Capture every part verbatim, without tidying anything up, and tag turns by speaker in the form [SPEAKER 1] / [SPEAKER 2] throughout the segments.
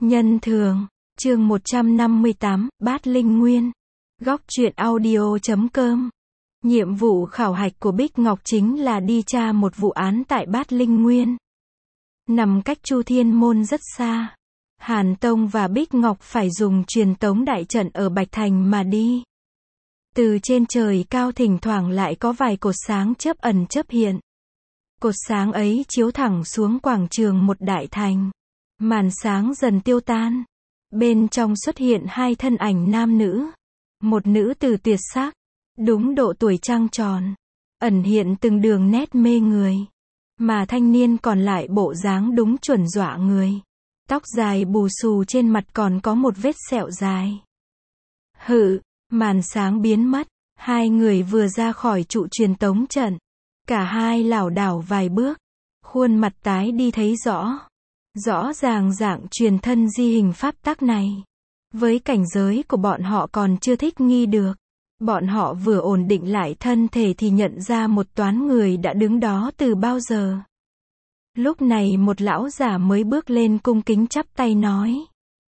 [SPEAKER 1] Nhân thường, chương một trăm năm mươi tám, Bát Linh Nguyên. Góc truyện audio chấm com. Nhiệm vụ khảo hạch của Bích Ngọc chính là đi tra một vụ án tại Bát Linh Nguyên. Nằm cách Chu Thiên Môn rất xa. Hàn Tông và Bích Ngọc phải dùng truyền tống đại trận ở Bạch Thành mà đi. Từ trên trời cao thỉnh thoảng lại có vài cột sáng chớp ẩn chớp hiện. Cột sáng ấy chiếu thẳng xuống quảng trường một đại thành. Màn sáng dần tiêu tan. Bên trong xuất hiện hai thân ảnh nam nữ. Một nữ tử tuyệt sắc, đúng độ tuổi trăng tròn, ẩn hiện từng đường nét mê người. Mà thanh niên còn lại bộ dáng đúng chuẩn dọa người. Tóc dài bù xù, trên mặt còn có một vết sẹo dài. Hự, màn sáng biến mất, hai người vừa ra khỏi trụ truyền tống trận. Cả hai lảo đảo vài bước, khuôn mặt tái đi thấy rõ. Rõ ràng dạng truyền thân di hình pháp tắc này. Với cảnh giới của bọn họ còn chưa thích nghi được. Bọn họ vừa ổn định lại thân thể thì nhận ra một toán người đã đứng đó từ bao giờ. Lúc này một lão giả mới bước lên cung kính chắp tay nói.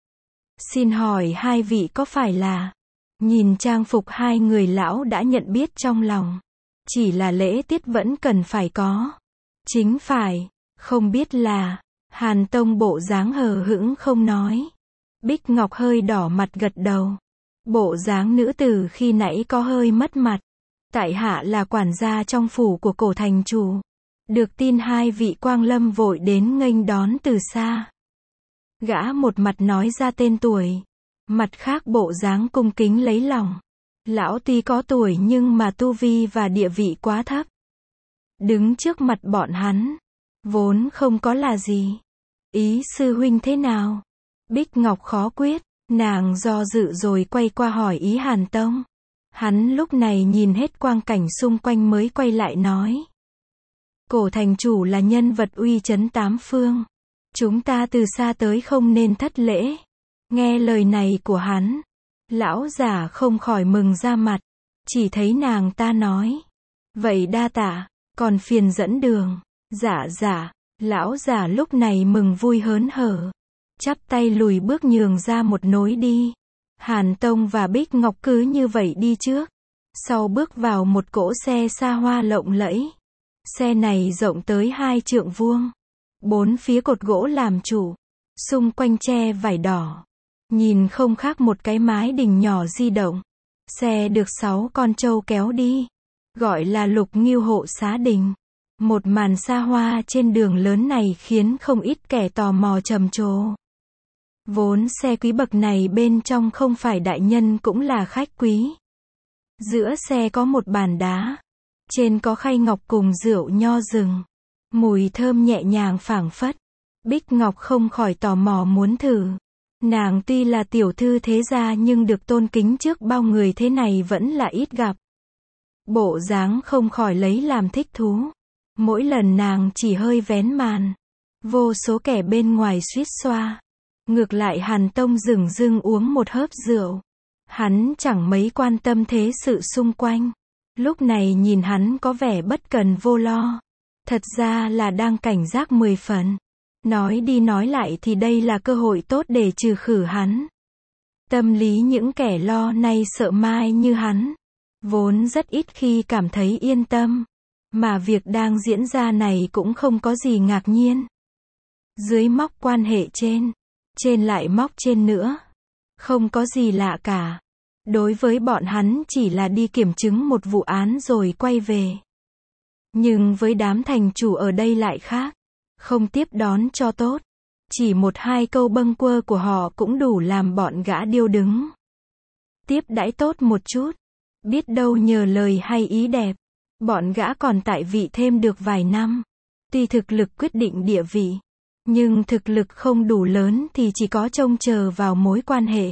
[SPEAKER 1] Xin hỏi hai vị có phải là... Nhìn trang phục hai người lão đã nhận biết trong lòng. Chỉ là lễ tiết vẫn cần phải có. Chính phải, không biết là... Hàn Tông bộ dáng hờ hững không nói. Bích Ngọc hơi đỏ mặt gật đầu. Bộ dáng nữ tử khi nãy có hơi mất mặt. Tại hạ là quản gia trong phủ của cổ thành chủ. Được tin hai vị quang lâm vội đến nghênh đón từ xa. Gã một mặt nói ra tên tuổi. Mặt khác bộ dáng cung kính lấy lòng. Lão tuy có tuổi nhưng mà tu vi và địa vị quá thấp. Đứng trước mặt bọn hắn. Vốn không có là gì. Ý sư huynh thế nào? Bích Ngọc khó quyết, nàng do dự rồi quay qua hỏi ý Hàn Tông. Hắn lúc này nhìn hết quang cảnh xung quanh mới quay lại nói. Cổ thành chủ là nhân vật uy chấn tám phương. Chúng ta từ xa tới không nên thất lễ. Nghe lời này của hắn, lão giả không khỏi mừng ra mặt. Chỉ thấy nàng ta nói. Vậy đa tạ, còn phiền dẫn đường. Dạ dạ. Lão giả lúc này mừng vui hớn hở. Chắp tay lùi bước nhường ra một nối đi. Hàn Tông và Bích Ngọc cứ như vậy đi trước. Sau bước vào một cỗ xe xa hoa lộng lẫy. Xe này rộng tới hai trượng vuông. Bốn phía cột gỗ làm chủ. Xung quanh tre vải đỏ. Nhìn không khác một cái mái đình nhỏ di động. Xe được sáu con trâu kéo đi. Gọi là Lục Ngưu Hộ Xá Đình. Một màn xa hoa trên đường lớn này khiến không ít kẻ tò mò trầm trồ. Vốn xe quý bậc này bên trong không phải đại nhân cũng là khách quý. Giữa xe có một bàn đá. Trên có khay ngọc cùng rượu nho rừng. Mùi thơm nhẹ nhàng phảng phất. Bích Ngọc không khỏi tò mò muốn thử. Nàng tuy là tiểu thư thế gia nhưng được tôn kính trước bao người thế này vẫn là ít gặp. Bộ dáng không khỏi lấy làm thích thú. Mỗi lần nàng chỉ hơi vén màn. Vô số kẻ bên ngoài suýt xoa. Ngược lại Hàn Tông dửng dưng uống một hớp rượu. Hắn chẳng mấy quan tâm thế sự xung quanh. Lúc này nhìn hắn có vẻ bất cần vô lo. Thật ra là đang cảnh giác mười phần. Nói đi nói lại thì đây là cơ hội tốt để trừ khử hắn. Tâm lý những kẻ lo nay sợ mai như hắn. Vốn rất ít khi cảm thấy yên tâm. Mà việc đang diễn ra này cũng không có gì ngạc nhiên. Dưới móc quan hệ trên. Trên lại móc trên nữa. Không có gì lạ cả. Đối với bọn hắn chỉ là đi kiểm chứng một vụ án rồi quay về. Nhưng với đám thành chủ ở đây lại khác. Không tiếp đón cho tốt. Chỉ một hai câu bâng quơ của họ cũng đủ làm bọn gã điêu đứng. Tiếp đãi tốt một chút. Biết đâu nhờ lời hay ý đẹp. Bọn gã còn tại vị thêm được vài năm. Tuy thực lực quyết định địa vị. Nhưng thực lực không đủ lớn thì chỉ có trông chờ vào mối quan hệ.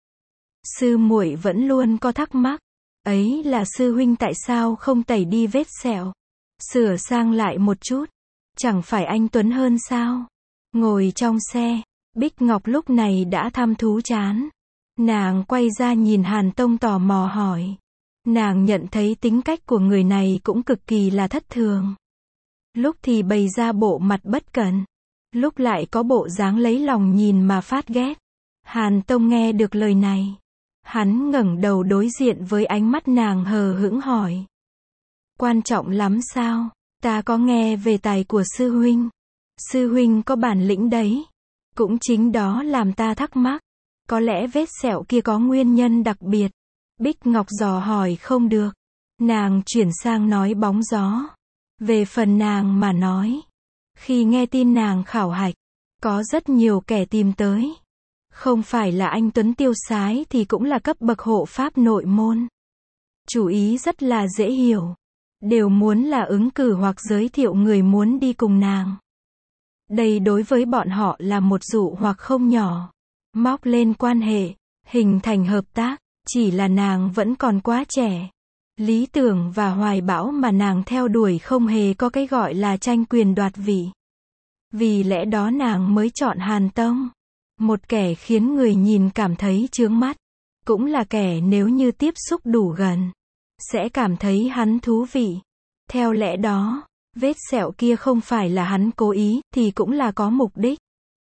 [SPEAKER 1] Sư muội vẫn luôn có thắc mắc. Ấy là sư huynh tại sao không tẩy đi vết sẹo. Sửa sang lại một chút. Chẳng phải anh tuấn hơn sao. Ngồi trong xe. Bích Ngọc lúc này đã thăm thú chán. Nàng quay ra nhìn Hàn Tông tò mò hỏi. Nàng nhận thấy tính cách của người này cũng cực kỳ là thất thường. Lúc thì bày ra bộ mặt bất cẩn. lúc lại có bộ dáng lấy lòng nhìn mà phát ghét. Hàn Tông nghe được lời này, hắn ngẩng đầu đối diện với ánh mắt nàng hờ hững hỏi. Quan trọng lắm sao? Ta có nghe về tài của sư huynh. Sư huynh có bản lĩnh đấy. Cũng chính đó làm ta thắc mắc. Có lẽ vết sẹo kia có nguyên nhân đặc biệt. Bích Ngọc dò hỏi không được. Nàng chuyển sang nói bóng gió. Về phần nàng mà nói. Khi nghe tin nàng khảo hạch, có rất nhiều kẻ tìm tới. Không phải là anh Tuấn tiêu sái thì cũng là cấp bậc hộ pháp nội môn. Chủ ý rất là dễ hiểu. Đều muốn là ứng cử hoặc giới thiệu người muốn đi cùng nàng. Đây đối với bọn họ là một dụ hoặc không nhỏ. Móc lên quan hệ, hình thành hợp tác, chỉ là nàng vẫn còn quá trẻ. Lý tưởng và hoài bão mà nàng theo đuổi không hề có cái gọi là tranh quyền đoạt vị. Vì lẽ đó nàng mới chọn Hàn Tông. Một kẻ khiến người nhìn cảm thấy chướng mắt. Cũng là kẻ nếu như tiếp xúc đủ gần, sẽ cảm thấy hắn thú vị. Theo lẽ đó, vết sẹo kia không phải là hắn cố ý, thì cũng là có mục đích.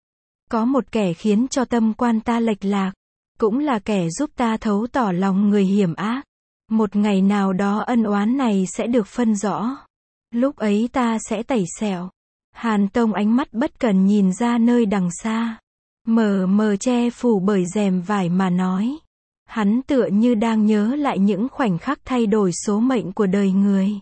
[SPEAKER 1] Có một kẻ khiến cho tâm quan ta lệch lạc, cũng là kẻ giúp ta thấu tỏ lòng người hiểm ác. Một ngày nào đó ân oán này sẽ được phân rõ. Lúc ấy ta sẽ tẩy sẹo. Hàn Tông ánh mắt bất cần nhìn ra nơi đằng xa. Mờ mờ che phủ bởi rèm vải mà nói. Hắn tựa như đang nhớ lại những khoảnh khắc thay đổi số mệnh của đời người.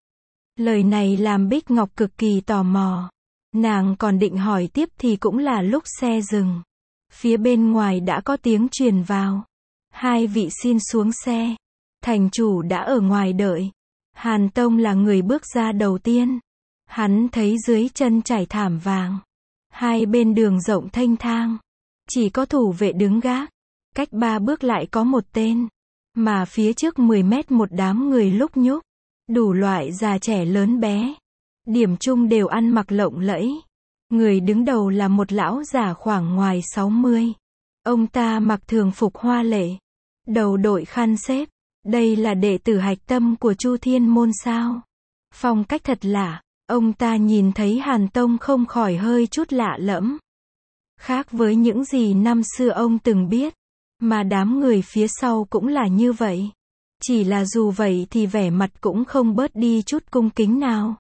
[SPEAKER 1] Lời này làm Bích Ngọc cực kỳ tò mò. Nàng còn định hỏi tiếp thì cũng là lúc xe dừng. Phía bên ngoài đã có tiếng truyền vào. Hai vị xin xuống xe. Thành chủ đã ở ngoài đợi. Hàn Tông là người bước ra đầu tiên. Hắn thấy dưới chân trải thảm vàng. Hai bên đường rộng thênh thang. Chỉ có thủ vệ đứng gác. Cách ba bước lại có một tên. Mà phía trước mười mét một đám người lúc nhúc. Đủ loại già trẻ lớn bé. Điểm chung đều ăn mặc lộng lẫy. Người đứng đầu là một lão già khoảng ngoài sáu mươi. Ông ta mặc thường phục hoa lệ. Đầu đội khăn xếp. Đây là đệ tử hạch tâm của Chu Thiên Môn sao? Phong cách thật lạ. Ông ta nhìn thấy Hàn Tông không khỏi hơi chút lạ lẫm. Khác với những gì năm xưa ông từng biết. Mà đám người phía sau cũng là như vậy. Chỉ là dù vậy thì vẻ mặt cũng không bớt đi chút cung kính nào.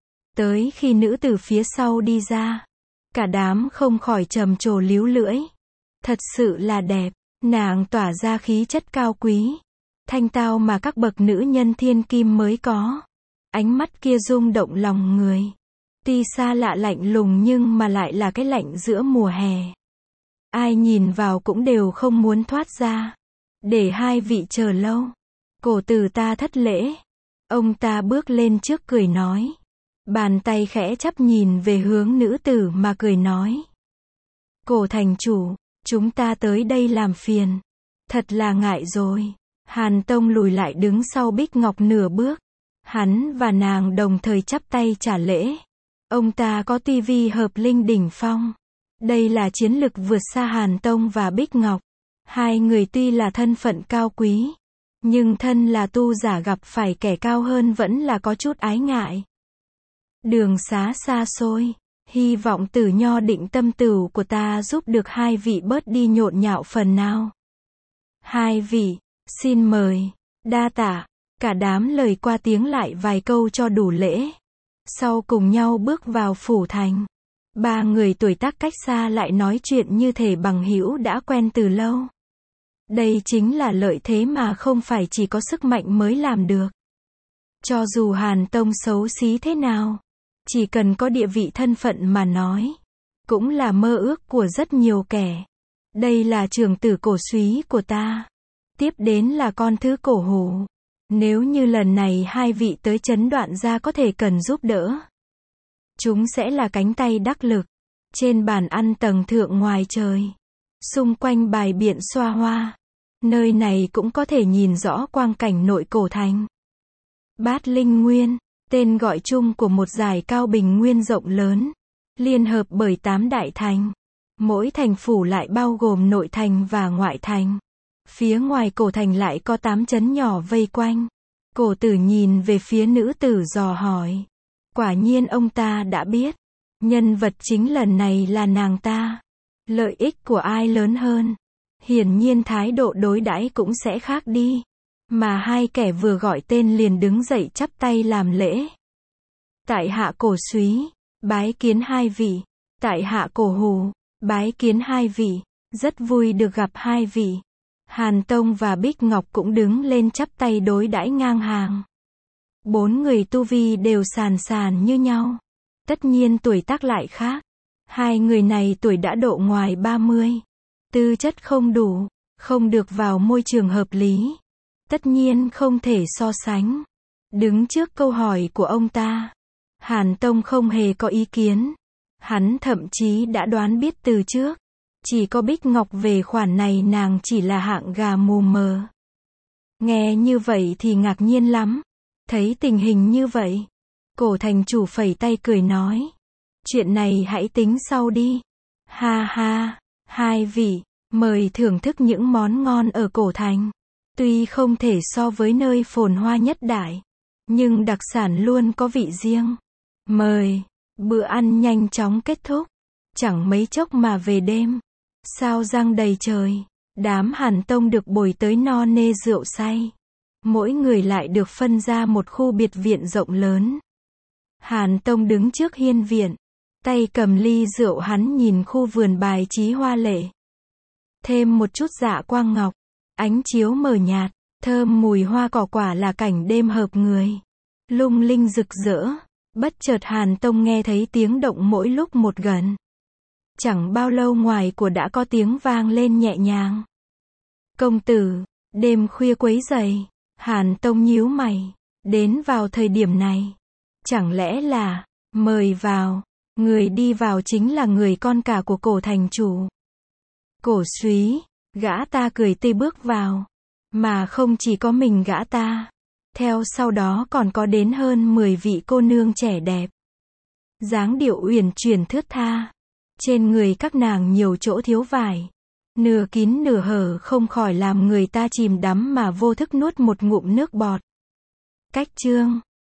[SPEAKER 1] Tới khi nữ từ phía sau đi ra, cả đám không khỏi trầm trồ líu lưỡi. Thật sự là đẹp, nàng tỏa ra khí chất cao quý, thanh tao mà các bậc nữ nhân thiên kim mới có. Ánh mắt kia rung động lòng người. Tuy xa lạ lạnh lùng nhưng mà lại là cái lạnh giữa mùa hè. Ai nhìn vào cũng đều không muốn thoát ra. Để hai vị chờ lâu. Cổ tử ta thất lễ. Ông ta bước lên trước cười nói. Bàn tay khẽ chắp nhìn về hướng nữ tử mà cười nói. Cổ thành chủ, chúng ta tới đây làm phiền. Thật là ngại rồi. Hàn Tông lùi lại đứng sau Bích Ngọc nửa bước. Hắn và nàng đồng thời chắp tay trả lễ. Ông ta có tivi hợp linh đỉnh phong. Đây là chiến lực vượt xa Hàn Tông và Bích Ngọc. Hai người tuy là thân phận cao quý, nhưng thân là tu giả gặp phải kẻ cao hơn vẫn là có chút ái ngại. Đường xá xa xôi, hy vọng Tử Nho định tâm tửu của ta giúp được hai vị bớt đi nhộn nhạo phần nào. Hai vị, xin mời, đa tạ, cả đám lời qua tiếng lại vài câu cho đủ lễ. Sau cùng nhau bước vào phủ thành. Ba người tuổi tác cách xa lại nói chuyện như thể bằng hữu đã quen từ lâu. Đây chính là lợi thế mà không phải chỉ có sức mạnh mới làm được. Cho dù Hàn Tông xấu xí thế nào, chỉ cần có địa vị thân phận mà nói, cũng là mơ ước của rất nhiều kẻ. Đây là trưởng tử cổ súy của ta. Tiếp đến là con thứ cổ hủ. Nếu như lần này hai vị tới Trấn Đoạn Gia có thể cần giúp đỡ, chúng sẽ là cánh tay đắc lực. Trên bàn ăn tầng thượng ngoài trời, xung quanh bài biện xoa hoa. Nơi này cũng có thể nhìn rõ quang cảnh nội cổ thành. Bát Linh Nguyên, tên gọi chung của một dải cao bình nguyên rộng lớn, liên hợp bởi tám đại thành. Mỗi thành phủ lại bao gồm nội thành và ngoại thành. Phía ngoài cổ thành lại có tám trấn nhỏ vây quanh. Cổ tử nhìn về phía nữ tử dò hỏi. Quả nhiên ông ta đã biết. Nhân vật chính lần này là nàng ta. Lợi ích của ai lớn hơn? Hiển nhiên thái độ đối đãi cũng sẽ khác đi. Mà hai kẻ vừa gọi tên liền đứng dậy chắp tay làm lễ. Tại hạ Cổ Súy, bái kiến hai vị. Tại hạ Cổ Hù, bái kiến hai vị. Rất vui được gặp hai vị. Hàn Tông và Bích Ngọc cũng đứng lên chắp tay đối đãi ngang hàng. Bốn người tu vi đều sàn sàn như nhau. Tất nhiên tuổi tác lại khác. Hai người này tuổi đã độ ngoài ba mươi. Tư chất không đủ, không được vào môi trường hợp lý. Tất nhiên không thể so sánh. Đứng trước câu hỏi của ông ta, Hàn Tông không hề có ý kiến. Hắn thậm chí đã đoán biết từ trước. Chỉ có Bích Ngọc về khoản này nàng chỉ là hạng gà mù mờ. Nghe như vậy thì ngạc nhiên lắm. Thấy tình hình như vậy, Cổ thành chủ phẩy tay cười nói. Chuyện này hãy tính sau đi. Ha ha, hai vị, mời thưởng thức những món ngon ở Cổ thành. Tuy không thể so với nơi phồn hoa nhất đại, nhưng đặc sản luôn có vị riêng. Mời, bữa ăn nhanh chóng kết thúc. Chẳng mấy chốc mà về đêm. Sao răng đầy trời, đám Hàn Tông được bồi tới no nê rượu say. Mỗi người lại được phân ra một khu biệt viện rộng lớn. Hàn Tông đứng trước hiên viện, tay cầm ly rượu hắn nhìn khu vườn bài trí hoa lệ. Thêm một chút dạ quang ngọc, ánh chiếu mờ nhạt, thơm mùi hoa cỏ quả là cảnh đêm hợp người. Lung linh rực rỡ, bất chợt Hàn Tông nghe thấy tiếng động mỗi lúc một gần. Chẳng bao lâu ngoài của đã có tiếng vang lên nhẹ nhàng. Công tử, đêm khuya quấy rầy. Hàn Tông nhíu mày, đến vào thời điểm này. Chẳng lẽ là, mời vào, người đi vào chính là người con cả của Cổ thành chủ. Cổ Súy, gã ta cười tươi bước vào. Mà không chỉ có mình gã ta. Theo sau đó còn có đến hơn mười vị cô nương trẻ đẹp. Dáng điệu uyển chuyển thướt tha. Trên người các nàng nhiều chỗ thiếu vải. Nửa kín nửa hở không khỏi làm người ta chìm đắm mà vô thức nuốt một ngụm nước bọt. Cách chương